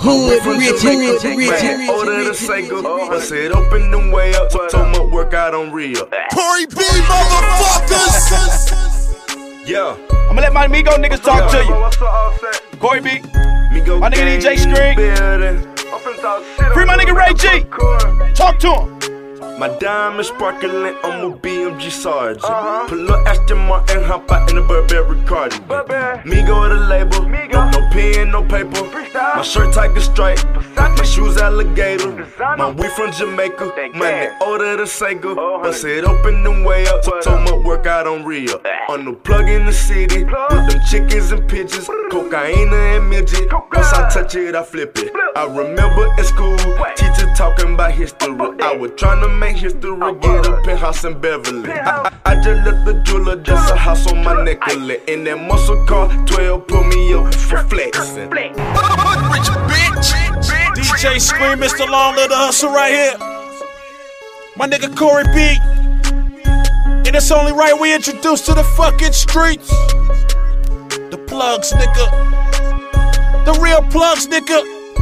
Hood, rich. Order the cycle. I said open them way up. So much work out on real. Corey B, motherfuckers. Yeah. I'ma let my Migo niggas talk to you. Corey B. My nigga DJ Scream. Free my nigga Ray G. Talk to him. My diamond sparkling, I'm a BMG Sergeant. Pull up Aston Martin, hop out in the Burberry cardigan. Me go to the label, no pen, no paper. My shirt tiger stripe, my shoes alligator. My weed from Jamaica, money order the Sega. Bust it open them way up, so much work out on real. On the plug in the city, with them chickens and pigeons, cocaine and midget. Once I touch it, I flip it. I remember in school, teacher talking about history. I was trying to make history, get a penthouse in Beverly. I just left the jeweler, that's a house on my necklace. In that muscle car, 12 put me up for flexing. Rich bitch. DJ Scream, Mr. Long Little Hustle right here. My nigga Corey B. And it's only right we introduce to the fucking streets. The plugs, nigga. The real plugs, nigga.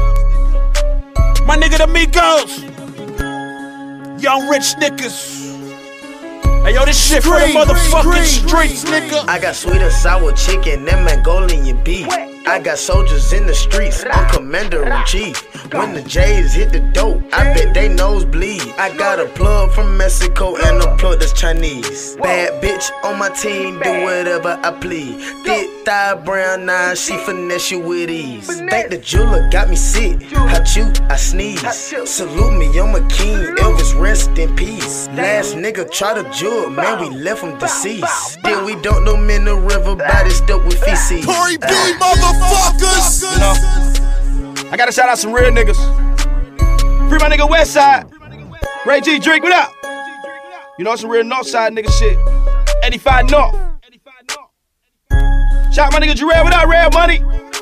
My nigga the Migos. Young rich niggas. Hey yo, this shit for the motherfucking streets, nigga. I got sweet and sour chicken and Mongolian beef. I got soldiers in the streets, I'm commander-in-chief. When the J's hit the dope, I bet they nose bleed. I got a plug from Mexico and a plug that's Chinese. Bad bitch on my team, do whatever I please. Thick thigh, brown eyes, she finesse you with ease. Think the jeweler got me sick, I chew, I sneeze. Salute me, I'm a king, Elvis rest in peace. Last nigga try to jewel, man we left him deceased. Still we don't know men the river, body stuck with feces. Corey B, motherfuckers. You know, I gotta shout out some real niggas. Free my nigga Westside. Ray G, Drink, what up? You know some real Northside nigga shit. 85 North. Shout out my nigga Jarrell, what up, Real Money?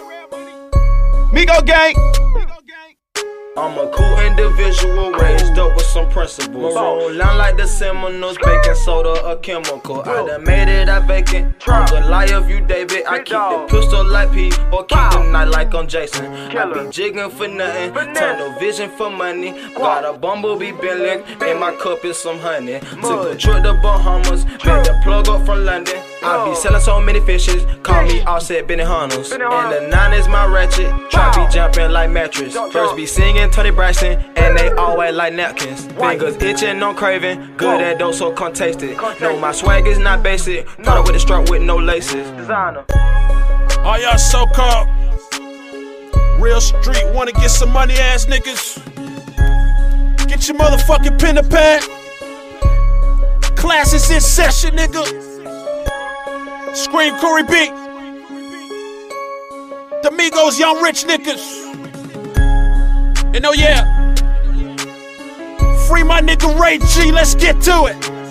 Migo Gang. I'm a cool individual, raised up with some principles. Roll on like the Seminoles, baking soda, a chemical. I done made it, I vacant. I'm Goliath, you David. I keep the pistol like P, or keep the knife like I'm Jason. I be jigging for nothing, tunnel vision for money. Got a bumblebee billion, in my cup is some honey. Took a trip to Bahamas, made the plug up from London. I be selling so many fishes, call me Offset Benny Hunnels. And the 9 is my ratchet, try be jumping like mattress. First be singing Tony Braxton, and they always like napkins. Fingers itching, no craving, good at dope, so come taste it. No, my swag is not basic, product with a strap with no laces. Designer. All y'all so-called real street wanna get some money ass niggas, get your motherfucking pen to pad. Class is in session, nigga. Scream Corey B. The Migos, young rich niggas. And oh yeah, free my nigga Ray G, let's get to it.